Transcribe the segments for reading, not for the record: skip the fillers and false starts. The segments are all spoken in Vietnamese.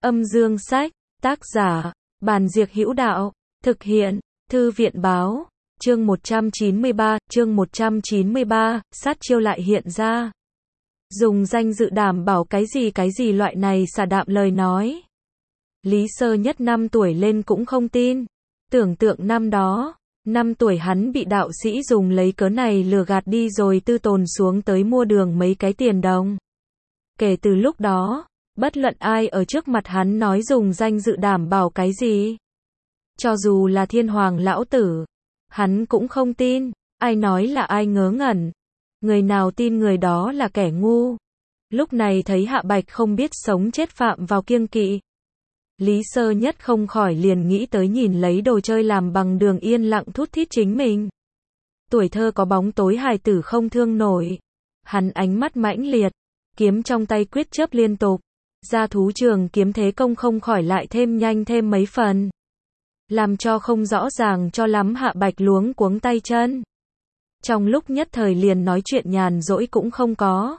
Âm dương sách, tác giả, Bàn Diệc Hữu Đạo, thực hiện, Thư viện báo, chương 193, sát chiêu lại hiện ra. Dùng danh dự đảm bảo cái gì loại này xả đạm lời nói. Lý Sơ Nhất 5 tuổi lên cũng không tin. Tưởng tượng năm đó, 5 tuổi hắn bị đạo sĩ dùng lấy cớ này lừa gạt đi rồi tư tồn xuống tới mua đường mấy cái tiền đồng. Kể từ lúc đó, bất luận ai ở trước mặt hắn nói dùng danh dự đảm bảo cái gì. Cho dù là Thiên Hoàng lão tử, hắn cũng không tin, ai nói là ai ngớ ngẩn. Người nào tin người đó là kẻ ngu. Lúc này thấy Hạ Bạch không biết sống chết phạm vào kiêng kỵ. Lý Sơ Nhất không khỏi liền nghĩ tới nhìn lấy đồ chơi làm bằng đường yên lặng thút thít chính mình. Tuổi thơ có bóng tối hài tử không thương nổi. Hắn ánh mắt mãnh liệt, kiếm trong tay quyết chớp liên tục. Ra thú trường kiếm thế công không khỏi lại thêm nhanh thêm mấy phần. Làm cho không rõ ràng cho lắm Hạ Bạch luống cuống tay chân. Trong lúc nhất thời liền nói chuyện nhàn rỗi cũng không có.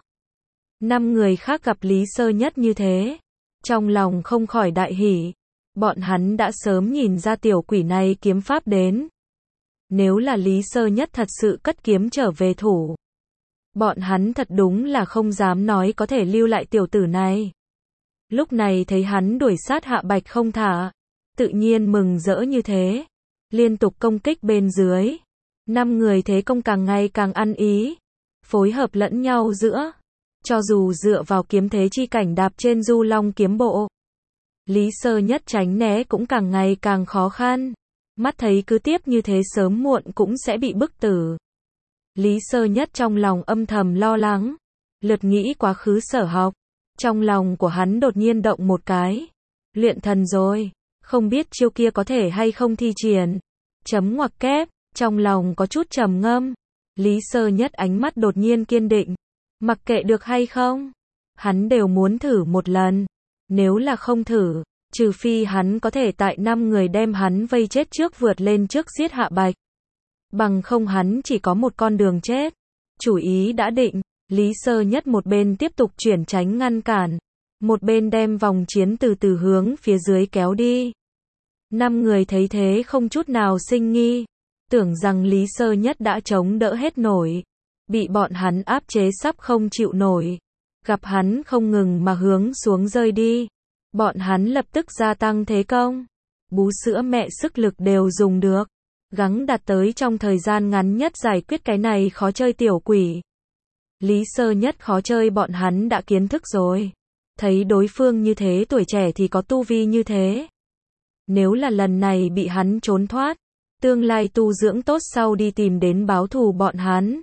5 người khác gặp Lý Sơ Nhất như thế, trong lòng không khỏi đại hỉ. Bọn hắn đã sớm nhìn ra tiểu quỷ này kiếm pháp đến. Nếu là Lý Sơ Nhất thật sự cất kiếm trở về thủ, bọn hắn thật đúng là không dám nói có thể lưu lại tiểu tử này. Lúc này thấy hắn đuổi sát Hạ Bạch không thả, tự nhiên mừng rỡ như thế, liên tục công kích bên dưới. 5 người thế công càng ngày càng ăn ý, phối hợp lẫn nhau giữa. Cho dù dựa vào kiếm thế chi cảnh đạp trên du long kiếm bộ, Lý Sơ Nhất tránh né cũng càng ngày càng khó khăn. Mắt thấy cứ tiếp như thế sớm muộn cũng sẽ bị bức tử. Lý Sơ Nhất trong lòng âm thầm lo lắng, lượt nghĩ quá khứ Sở Học. Trong lòng của hắn đột nhiên động một cái. Luyện thần rồi, không biết chiêu kia có thể hay không thi triển. Chấm ngoặc kép, trong lòng có chút trầm ngâm. Lý Sơ Nhất ánh mắt đột nhiên kiên định. Mặc kệ được hay không, hắn đều muốn thử một lần. Nếu là không thử, trừ phi hắn có thể tại 5 người đem hắn vây chết trước vượt lên trước giết Hạ Bạch. Bằng không hắn chỉ có một con đường chết. Chủ ý đã định, Lý Sơ Nhất một bên tiếp tục chuyển tránh ngăn cản, một bên đem vòng chiến từ từ hướng phía dưới kéo đi. 5 người thấy thế không chút nào sinh nghi, tưởng rằng Lý Sơ Nhất đã chống đỡ hết nổi, bị bọn hắn áp chế sắp không chịu nổi. Gặp hắn không ngừng mà hướng xuống rơi đi, bọn hắn lập tức gia tăng thế công. Bú sữa mẹ sức lực đều dùng được, gắng đạt tới trong thời gian ngắn nhất giải quyết cái này khó chơi tiểu quỷ. Lý Sơ Nhất khó chơi bọn hắn đã kiến thức rồi. Thấy đối phương như thế tuổi trẻ thì có tu vi như thế. Nếu là lần này bị hắn trốn thoát, tương lai tu dưỡng tốt sau đi tìm đến báo thù bọn hắn.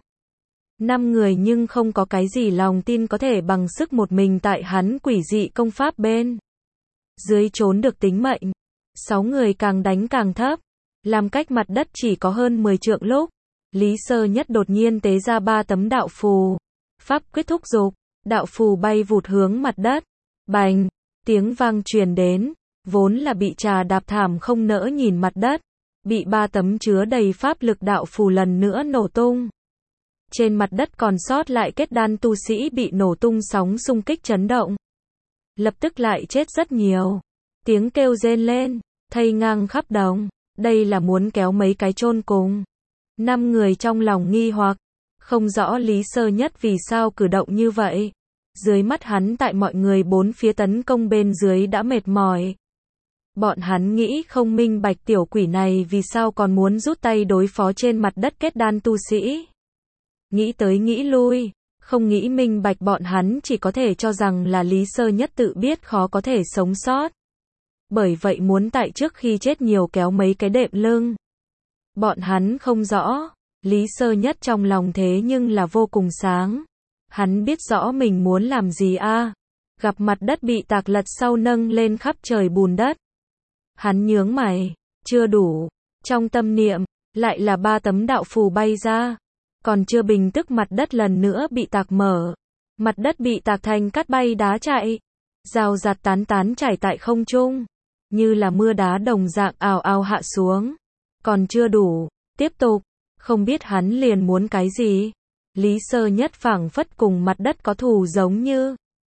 5 người nhưng không có cái gì lòng tin có thể bằng sức một mình tại hắn quỷ dị công pháp bên dưới trốn được tính mệnh. 6 người càng đánh càng thấp, làm cách mặt đất chỉ có hơn 10 trượng lúc, Lý Sơ Nhất đột nhiên tế ra 3 tấm đạo phù. Pháp quyết thúc giục, đạo phù bay vụt hướng mặt đất. Bành, tiếng vang truyền đến, vốn là bị trà đạp thảm không nỡ nhìn mặt đất, bị 3 tấm chứa đầy pháp lực đạo phù lần nữa nổ tung. Trên mặt đất còn sót lại kết đan tu sĩ bị nổ tung sóng xung kích chấn động. Lập tức lại chết rất nhiều. Tiếng kêu rên lên, thây ngang khắp đồng. Đây là muốn kéo mấy cái chôn cùng. 5 người trong lòng nghi hoặc, không rõ Lý Sơ Nhất vì sao cử động như vậy. Dưới mắt hắn tại mọi người bốn phía tấn công bên dưới đã mệt mỏi. Bọn hắn nghĩ không minh bạch tiểu quỷ này vì sao còn muốn rút tay đối phó trên mặt đất kết đan tu sĩ. Nghĩ tới nghĩ lui, không nghĩ minh bạch bọn hắn chỉ có thể cho rằng là Lý Sơ Nhất tự biết khó có thể sống sót. Bởi vậy muốn tại trước khi chết nhiều kéo mấy cái đệm lưng. Bọn hắn không rõ, Lý Sơ Nhất trong lòng thế nhưng là vô cùng sáng. Hắn biết rõ mình muốn làm gì gặp mặt đất bị tạc lật sau nâng lên khắp trời bùn đất. Hắn nhướng mày, chưa đủ, trong tâm niệm, lại là 3 tấm đạo phù bay ra. Còn chưa bình tức mặt đất lần nữa bị tạc mở. Mặt đất bị tạc thành cát bay đá chạy. Rào rạt tán tán chảy tại không trung. Như là mưa đá đồng dạng ào ào hạ xuống. Còn chưa đủ, tiếp tục. Không biết hắn liền muốn cái gì. Lý Sơ Nhất phảng phất cùng mặt đất có thù giống như.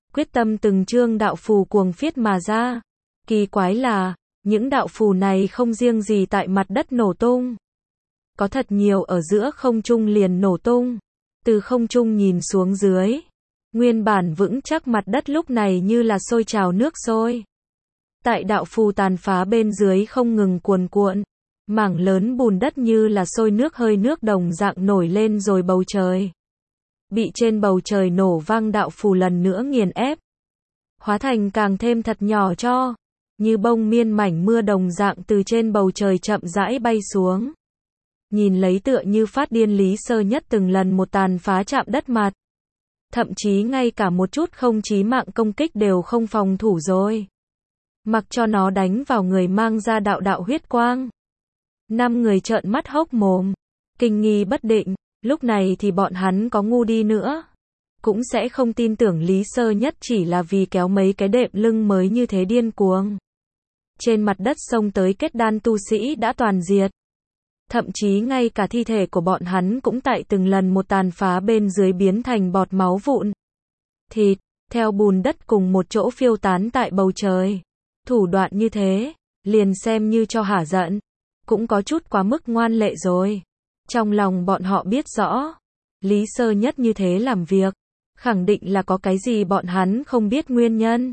quyết tâm từng chương đạo phù cuồng phiết mà ra. Kỳ quái là, những đạo phù này không riêng gì tại mặt đất nổ tung. Có thật nhiều ở giữa không trung liền nổ tung. Từ không trung nhìn xuống dưới. Nguyên bản vững chắc mặt đất lúc này như là sôi trào nước sôi. Tại đạo phù tàn phá bên dưới không ngừng cuồn cuộn. Mảng lớn bùn đất như là sôi nước hơi nước đồng dạng nổi lên rồi bầu trời. Bị trên bầu trời nổ vang đạo phù lần nữa nghiền ép. Hóa thành càng thêm thật nhỏ cho. Như bông miên mảnh mưa đồng dạng từ trên bầu trời chậm rãi bay xuống. Nhìn lấy tựa như phát điên Lý Sơ Nhất từng lần một tàn phá chạm đất mặt. Thậm chí ngay cả một chút không chí mạng công kích đều không phòng thủ rồi. Mặc cho nó đánh vào người mang ra đạo đạo huyết quang. 5 người trợn mắt hốc mồm. Kinh nghi bất định. Lúc này thì bọn hắn có ngu đi nữa. Cũng sẽ không tin tưởng Lý Sơ Nhất chỉ là vì kéo mấy cái đệm lưng mới như thế điên cuồng. Trên mặt đất xông tới kết đan tu sĩ đã toàn diệt. Thậm chí ngay cả thi thể của bọn hắn cũng tại từng lần một tàn phá bên dưới biến thành bọt máu vụn. Thịt, theo bùn đất cùng một chỗ phiêu tán tại bầu trời. Thủ đoạn như thế, liền xem như cho hả giận. Cũng có chút quá mức ngoan lệ rồi. Trong lòng bọn họ biết rõ. Lý Sơ Nhất như thế làm việc. Khẳng định là có cái gì bọn hắn không biết nguyên nhân.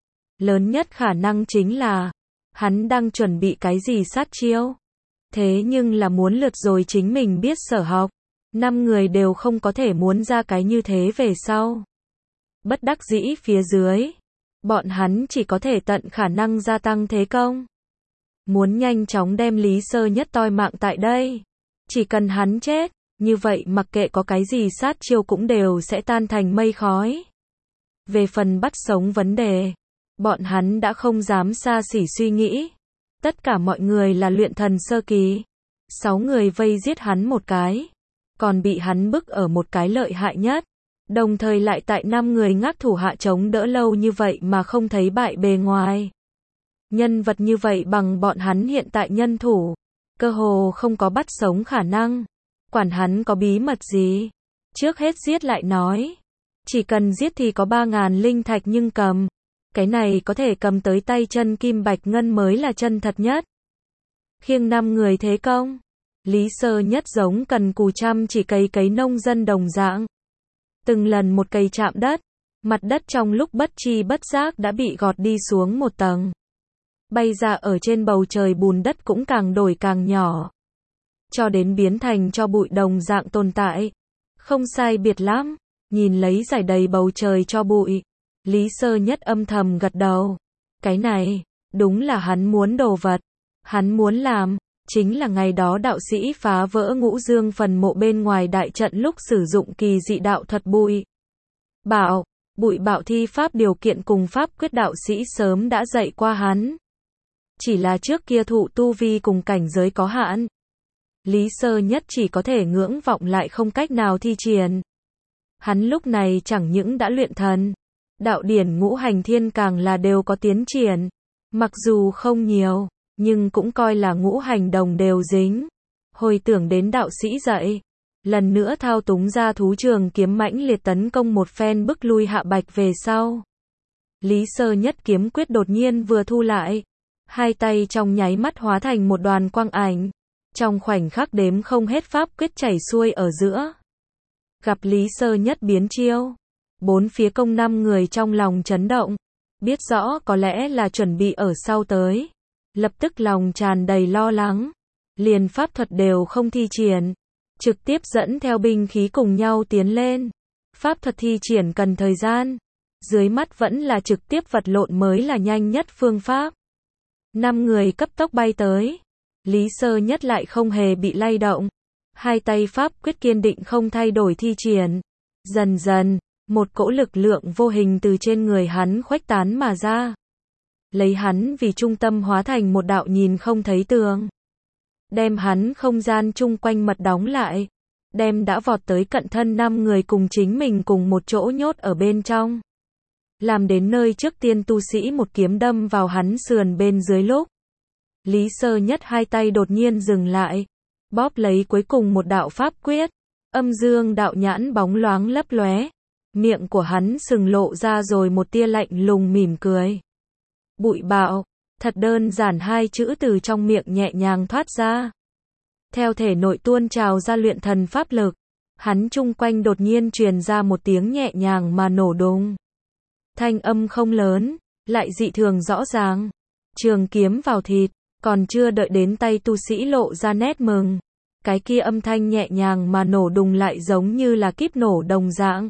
Lớn nhất khả năng chính là hắn đang chuẩn bị cái gì sát chiêu. Thế nhưng là muốn lượt rồi chính mình biết sở học. 5 người đều không có thể muốn ra cái như thế về sau. Bất đắc dĩ phía dưới. Bọn hắn chỉ có thể tận khả năng gia tăng thế công. Muốn nhanh chóng đem Lý Sơ Nhất toi mạng tại đây. Chỉ cần hắn chết, như vậy mặc kệ có cái gì sát chiêu cũng đều sẽ tan thành mây khói. Về phần bắt sống vấn đề, bọn hắn đã không dám xa xỉ suy nghĩ. Tất cả mọi người là luyện thần sơ kỳ. 6 người vây giết hắn một cái. Còn bị hắn bức ở một cái lợi hại nhất. Đồng thời lại tại 5 người ngác thủ hạ chống đỡ lâu như vậy mà không thấy bại bề ngoài. Nhân vật như vậy bằng bọn hắn hiện tại nhân thủ. Cơ hồ không có bắt sống khả năng. Quản hắn có bí mật gì. Trước hết giết lại nói. Chỉ cần giết thì có 3.000 linh thạch nhưng cầm. Cái này có thể cầm tới tay chân kim bạch ngân mới là chân thật nhất. Khiêng 5 người thế công. Lý Sơ Nhất giống cần cù chăm chỉ cấy nông dân đồng dạng. Từng lần một cây chạm đất. Mặt đất trong lúc bất chi bất giác đã bị gọt đi xuống một tầng. Bay ra ở trên bầu trời bùn đất cũng càng đổi càng nhỏ. Cho đến biến thành cho bụi đồng dạng tồn tại. Không sai biệt lắm. Nhìn lấy giải đầy bầu trời cho bụi. Lý Sơ Nhất âm thầm gật đầu. Cái này, đúng là hắn muốn đồ vật. Hắn muốn làm, chính là ngày đó đạo sĩ phá vỡ Ngũ Dương phần mộ bên ngoài đại trận lúc sử dụng kỳ dị đạo thuật bụi bạo thi pháp điều kiện cùng pháp quyết đạo sĩ sớm đã dạy qua hắn. Chỉ là trước kia thụ tu vi cùng cảnh giới có hạn. Lý Sơ Nhất chỉ có thể ngưỡng vọng lại không cách nào thi triển. Hắn lúc này chẳng những đã luyện thần. Đạo điển ngũ hành thiên càng là đều có tiến triển. Mặc dù không nhiều, nhưng cũng coi là ngũ hành đồng đều dính. Hồi tưởng đến đạo sĩ dạy. Lần nữa thao túng ra thú trường kiếm mãnh liệt tấn công một phen bức lui Hạ Bạch về sau. Lý Sơ Nhất kiếm quyết đột nhiên vừa thu lại. Hai tay trong nháy mắt hóa thành một đoàn quang ảnh. Trong khoảnh khắc đếm không hết pháp quyết chảy xuôi ở giữa. Gặp Lý Sơ Nhất biến chiêu. 4 phía công 5 người trong lòng chấn động. Biết rõ có lẽ là chuẩn bị ở sau tới. Lập tức lòng tràn đầy lo lắng. Liền pháp thuật đều không thi triển. Trực tiếp dẫn theo binh khí cùng nhau tiến lên. Pháp thuật thi triển cần thời gian. Dưới mắt vẫn là trực tiếp vật lộn mới là nhanh nhất phương pháp. 5 người cấp tốc bay tới. Lý Sơ Nhất lại không hề bị lay động. Hai tay pháp quyết kiên định không thay đổi thi triển. Dần dần, một cỗ lực lượng vô hình từ trên người hắn khuếch tán mà ra. Lấy hắn vì trung tâm hóa thành một đạo nhìn không thấy tường. Đem hắn không gian chung quanh mật đóng lại. Đem đã vọt tới cận thân 5 người cùng chính mình cùng một chỗ nhốt ở bên trong. Làm đến nơi trước tiên tu sĩ một kiếm đâm vào hắn sườn bên dưới lúc. Lý Sơ Nhất hai tay đột nhiên dừng lại. Bóp lấy cuối cùng một đạo pháp quyết. Âm dương đạo nhãn bóng loáng lấp lóe. Miệng của hắn sừng lộ ra rồi một tia lạnh lùng mỉm cười. Bụi bạo, thật đơn giản hai chữ từ trong miệng nhẹ nhàng thoát ra. Theo thể nội tuôn trào ra luyện thần pháp lực, hắn chung quanh đột nhiên truyền ra một tiếng nhẹ nhàng mà nổ đùng. Thanh âm không lớn, lại dị thường rõ ràng. Trường kiếm vào thịt, còn chưa đợi đến tay tu sĩ lộ ra nét mừng. Cái kia âm thanh nhẹ nhàng mà nổ đùng lại giống như là kíp nổ đồng dạng.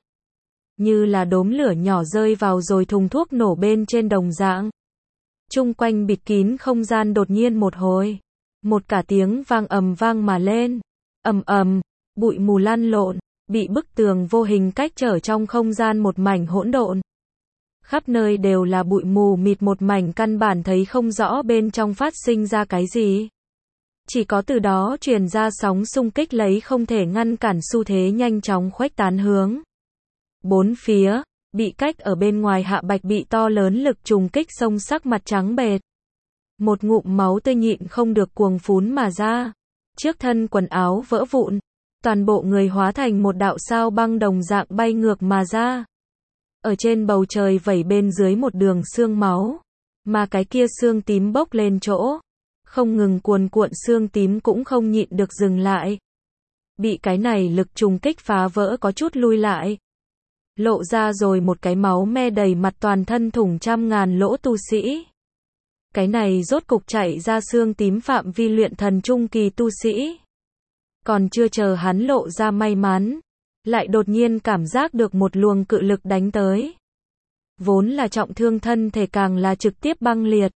Như là đốm lửa nhỏ rơi vào rồi thùng thuốc nổ bên trên đồng dạng. Chung quanh bịt kín không gian đột nhiên một hồi. Một cả tiếng vang ầm vang mà lên. Ầm ầm, bụi mù lăn lộn, bị bức tường vô hình cách trở trong không gian một mảnh hỗn độn. Khắp nơi đều là bụi mù mịt một mảnh căn bản thấy không rõ bên trong phát sinh ra cái gì. Chỉ có từ đó truyền ra sóng xung kích lấy không thể ngăn cản xu thế nhanh chóng khuếch tán hướng. Bốn phía, bị cách ở bên ngoài Hạ Bạch bị to lớn lực trùng kích xông sắc mặt trắng bệch. Một ngụm máu tươi nhịn không được cuồng phún mà ra. Trước thân quần áo vỡ vụn, toàn bộ người hóa thành một đạo sao băng đồng dạng bay ngược mà ra. Ở trên bầu trời vẩy bên dưới một đường xương máu, mà cái kia xương tím bốc lên chỗ, không ngừng cuồn cuộn xương tím cũng không nhịn được dừng lại. Bị cái này lực trùng kích phá vỡ có chút lui lại. Lộ ra rồi một cái máu me đầy mặt toàn thân thủng trăm ngàn lỗ tu sĩ. Cái này rốt cục chạy ra xương tím phạm vi luyện thần trung kỳ tu sĩ. Còn chưa chờ hắn lộ ra may mắn, lại đột nhiên cảm giác được một luồng cự lực đánh tới. Vốn là trọng thương thân thể càng là trực tiếp băng liệt.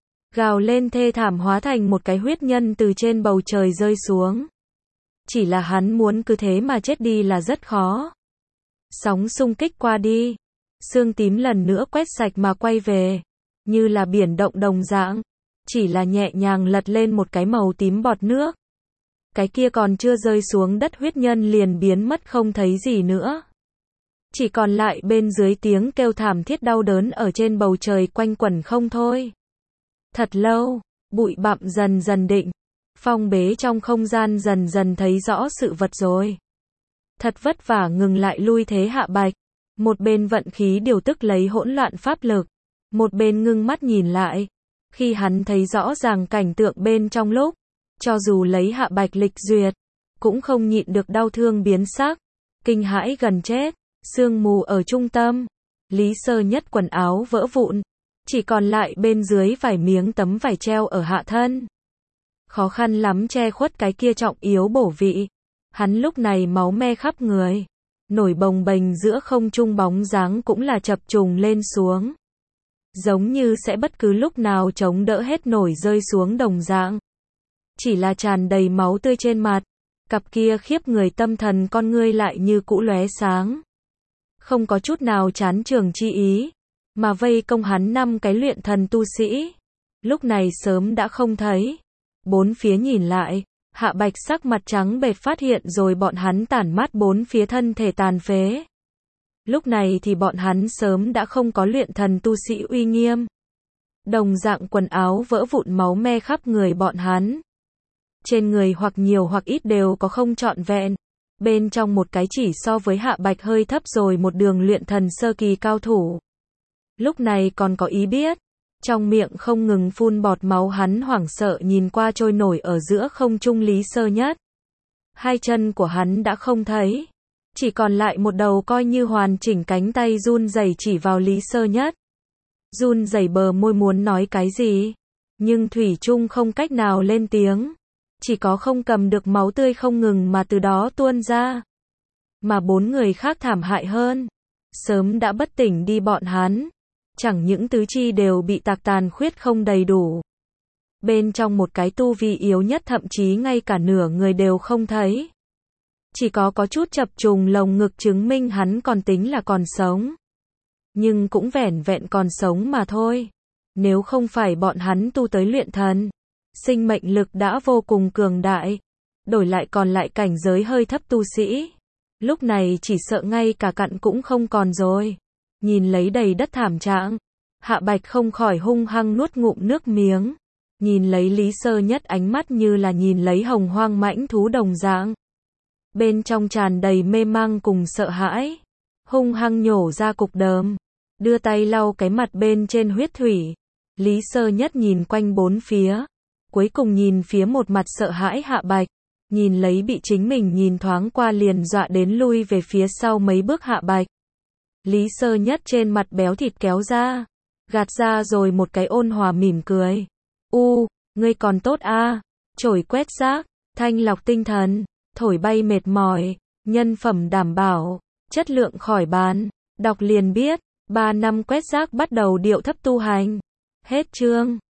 Gào lên thê thảm hóa thành một cái huyết nhân từ trên bầu trời rơi xuống. Chỉ là hắn muốn cứ thế mà chết đi là rất khó. Sóng xung kích qua đi, xương tím lần nữa quét sạch mà quay về, như là biển động đồng dạng, chỉ là nhẹ nhàng lật lên một cái màu tím bọt nước. Cái kia còn chưa rơi xuống đất huyết nhân liền biến mất không thấy gì nữa. Chỉ còn lại bên dưới tiếng kêu thảm thiết đau đớn ở trên bầu trời quanh quẩn không thôi. Thật lâu, bụi bặm dần dần định, phong bế trong không gian dần dần thấy rõ sự vật rồi. Thật vất vả ngừng lại lui thế Hạ Bạch, một bên vận khí điều tức lấy hỗn loạn pháp lực, một bên ngưng mắt nhìn lại. Khi hắn thấy rõ ràng cảnh tượng bên trong lúc, cho dù lấy Hạ Bạch lịch duyệt, cũng không nhịn được đau thương biến sắc, kinh hãi gần chết. Sương mù ở trung tâm, Lý Sơ Nhất quần áo vỡ vụn, chỉ còn lại bên dưới vài miếng tấm vải treo ở hạ thân. Khó khăn lắm che khuất cái kia trọng yếu bổ vị. Hắn lúc này máu me khắp người, nổi bồng bềnh giữa không trung bóng dáng cũng là chập trùng lên xuống. Giống như sẽ bất cứ lúc nào chống đỡ hết nổi rơi xuống đồng dạng. Chỉ là tràn đầy máu tươi trên mặt, cặp kia khiếp người tâm thần con ngươi lại như cũ lóe sáng. Không có chút nào chán trường chi ý, mà vây công hắn 5 cái luyện thần tu sĩ. Lúc này sớm đã không thấy. Bốn phía nhìn lại, Hạ Bạch sắc mặt trắng bệch phát hiện rồi bọn hắn tản mát bốn phía thân thể tàn phế. Lúc này thì bọn hắn sớm đã không có luyện thần tu sĩ uy nghiêm. Đồng dạng quần áo vỡ vụn máu me khắp người bọn hắn. Trên người hoặc nhiều hoặc ít đều có không trọn vẹn. Bên trong một cái chỉ so với Hạ Bạch hơi thấp rồi một đường luyện thần sơ kỳ cao thủ. Lúc này còn có ý biết. Trong miệng không ngừng phun bọt máu hắn hoảng sợ nhìn qua trôi nổi ở giữa không trung Lý Sơ Nhất. Hai chân của hắn đã không thấy. Chỉ còn lại một đầu coi như hoàn chỉnh cánh tay run rẩy chỉ vào Lý Sơ Nhất. Run rẩy bờ môi muốn nói cái gì. Nhưng thủy chung không cách nào lên tiếng. Chỉ có không cầm được máu tươi không ngừng mà từ đó tuôn ra. Mà 4 người khác thảm hại hơn. Sớm đã bất tỉnh đi bọn hắn. Chẳng những tứ chi đều bị tạc tàn khuyết không đầy đủ. Bên trong một cái tu vi yếu nhất thậm chí ngay cả nửa người đều không thấy. Chỉ có chút chập trùng lồng ngực chứng minh hắn còn tính là còn sống. Nhưng cũng vẻn vẹn còn sống mà thôi. Nếu không phải bọn hắn tu tới luyện thần, sinh mệnh lực đã vô cùng cường đại. Đổi lại còn lại cảnh giới hơi thấp tu sĩ. Lúc này chỉ sợ ngay cả cặn cũng không còn rồi. Nhìn lấy đầy đất thảm trạng, Hạ Bạch không khỏi hung hăng nuốt ngụm nước miếng. Nhìn lấy Lý Sơ Nhất ánh mắt như là nhìn lấy hồng hoang mãnh thú đồng dạng. Bên trong tràn đầy mê mang cùng sợ hãi. hung hăng nhổ ra cục đờm, đưa tay lau cái mặt bên trên huyết thủy. Lý Sơ Nhất nhìn quanh bốn phía, cuối cùng nhìn phía một mặt sợ hãi Hạ Bạch, nhìn lấy bị chính mình nhìn thoáng qua liền dọa đến lui về phía sau mấy bước Hạ Bạch. Lý Sơ Nhất trên mặt béo thịt kéo ra, gạt ra rồi một cái ôn hòa mỉm cười. Ngươi còn tốt a, chổi quét rác, thanh lọc tinh thần, thổi bay mệt mỏi, nhân phẩm đảm bảo, chất lượng khỏi bàn, đọc liền biết, 3 năm quét rác bắt đầu điệu thấp tu hành. Hết chương.